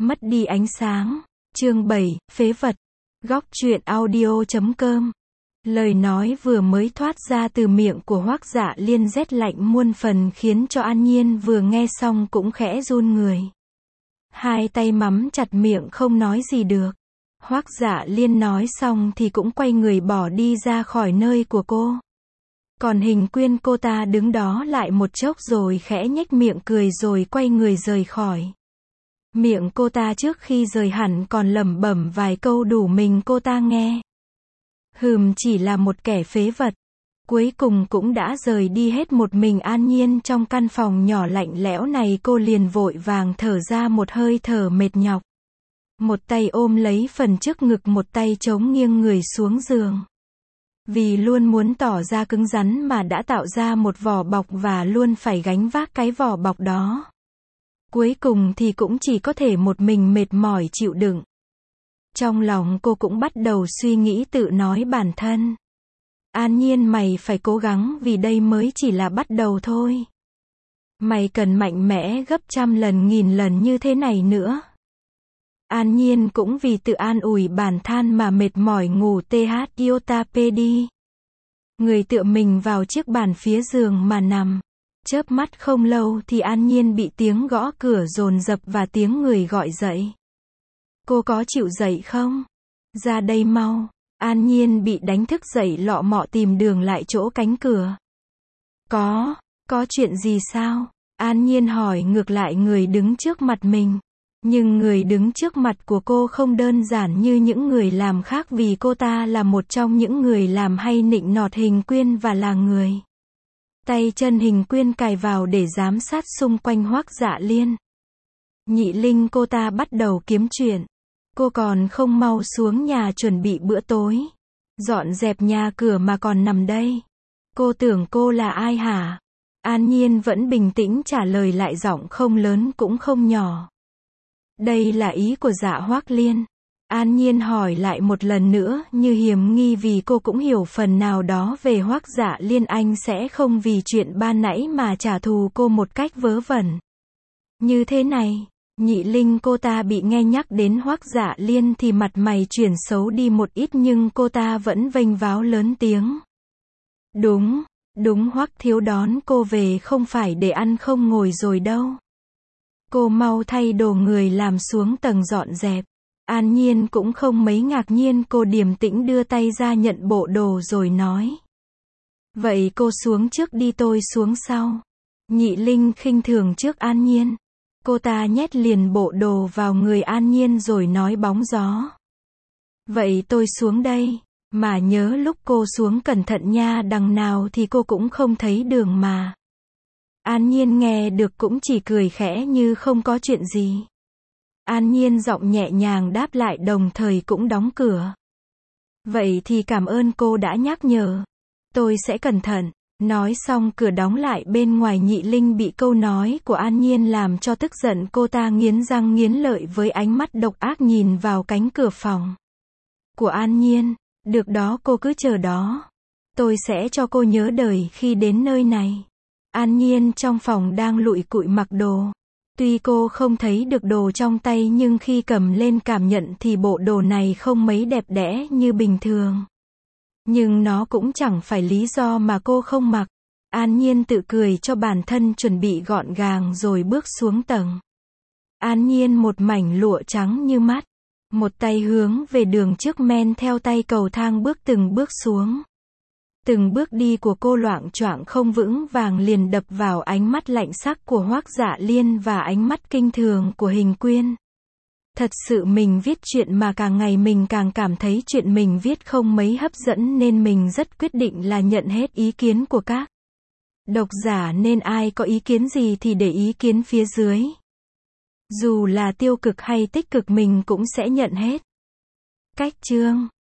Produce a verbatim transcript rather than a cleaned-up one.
Mất đi ánh sáng. Chương bảy, phế vật. Góc truyện audio chấm com. Lời nói vừa mới thoát ra từ miệng của Hoắc Dạ Liên rét lạnh muôn phần khiến cho An Nhiên vừa nghe xong cũng khẽ run người. Hai tay mắm chặt miệng không nói gì được. Hoắc Dạ Liên nói xong thì cũng quay người bỏ đi ra khỏi nơi của cô. Còn Hình Quyên cô ta đứng đó lại một chốc rồi khẽ nhếch miệng cười rồi quay người rời khỏi. Miệng cô ta trước khi rời hẳn còn lẩm bẩm vài câu đủ mình cô ta nghe. Hừm, chỉ là một kẻ phế vật. Cuối cùng cũng đã rời đi hết một mình An Nhiên trong căn phòng nhỏ lạnh lẽo này. Cô liền vội vàng thở ra một hơi thở mệt nhọc. Một tay ôm lấy phần trước ngực, một tay chống nghiêng người xuống giường. Vì luôn muốn tỏ ra cứng rắn mà đã tạo ra một vỏ bọc và luôn phải gánh vác cái vỏ bọc đó. Cuối cùng thì cũng chỉ có thể một mình mệt mỏi chịu đựng. Trong lòng cô cũng bắt đầu suy nghĩ tự nói bản thân. An Nhiên, mày phải cố gắng vì đây mới chỉ là bắt đầu thôi. Mày cần mạnh mẽ gấp trăm lần nghìn lần như thế này nữa. An Nhiên cũng vì tự an ủi bản thân mà mệt mỏi ngủ th iota p đi. Người tựa mình vào chiếc bàn phía giường mà nằm. Chớp mắt không lâu thì An Nhiên bị tiếng gõ cửa dồn dập và tiếng người gọi dậy. Cô có chịu dậy không? Ra đây mau. An Nhiên bị đánh thức dậy lọ mọ tìm đường lại chỗ cánh cửa. Có, có chuyện gì sao? An Nhiên hỏi ngược lại người đứng trước mặt mình. Nhưng người đứng trước mặt của cô không đơn giản như những người làm khác, vì cô ta là một trong những người làm hay nịnh nọt Hình Quyên và là người. Tay chân Hình Quyên cài vào để giám sát xung quanh Hoắc Dạ Liên. Nhị Linh cô ta bắt đầu kiếm chuyện. Cô còn không mau xuống nhà chuẩn bị bữa tối. Dọn dẹp nhà cửa mà còn nằm đây. Cô tưởng cô là ai hả? An Nhiên vẫn bình tĩnh trả lời lại, giọng không lớn cũng không nhỏ. Đây là ý của Dạ Hoắc Liên. An Nhiên hỏi lại một lần nữa như hiềm nghi vì cô cũng hiểu phần nào đó về Hoắc Dạ Liên. Anh sẽ không vì chuyện ban nãy mà trả thù cô một cách vớ vẩn như thế này. Nhị Linh cô ta bị nghe nhắc đến Hoắc Dạ Liên thì mặt mày chuyển xấu đi một ít, nhưng cô ta vẫn vênh váo lớn tiếng. Đúng, đúng, Hoắc thiếu đón cô về không phải để ăn không ngồi rồi đâu. Cô mau thay đồ người làm xuống tầng dọn dẹp. An Nhiên cũng không mấy ngạc nhiên, cô điềm tĩnh đưa tay ra nhận bộ đồ rồi nói. Vậy cô xuống trước đi, tôi xuống sau. Nhị Linh khinh thường trước An Nhiên. Cô ta nhét liền bộ đồ vào người An Nhiên rồi nói bóng gió. Vậy tôi xuống đây. Mà nhớ lúc cô xuống cẩn thận nha, đằng nào thì cô cũng không thấy đường mà. An Nhiên nghe được cũng chỉ cười khẽ như không có chuyện gì. An Nhiên giọng nhẹ nhàng đáp lại, đồng thời cũng đóng cửa. Vậy thì cảm ơn cô đã nhắc nhở. Tôi sẽ cẩn thận. Nói xong cửa đóng lại bên ngoài. Nhị Linh bị câu nói của An Nhiên làm cho tức giận, cô ta nghiến răng nghiến lợi với ánh mắt độc ác nhìn vào cánh cửa phòng của An Nhiên. Được đó, cô cứ chờ đó. Tôi sẽ cho cô nhớ đời khi đến nơi này. An Nhiên trong phòng đang lụi cụi mặc đồ. Tuy cô không thấy được đồ trong tay nhưng khi cầm lên cảm nhận thì bộ đồ này không mấy đẹp đẽ như bình thường. Nhưng nó cũng chẳng phải lý do mà cô không mặc. An Nhiên tự cười cho bản thân, chuẩn bị gọn gàng rồi bước xuống tầng. An Nhiên một mảnh lụa trắng như mắt. Một tay hướng về đường trước, men theo tay cầu thang bước từng bước xuống. Từng bước đi của cô loạng choạng không vững vàng liền đập vào ánh mắt lạnh sắc của Hoắc Dạ Liên và ánh mắt kinh thường của Hình Quyên. Thật sự mình viết chuyện mà càng ngày mình càng cảm thấy chuyện mình viết không mấy hấp dẫn, nên mình rất quyết định là nhận hết ý kiến của các độc giả, nên ai có ý kiến gì thì để ý kiến phía dưới. Dù là tiêu cực hay tích cực mình cũng sẽ nhận hết. Cách chương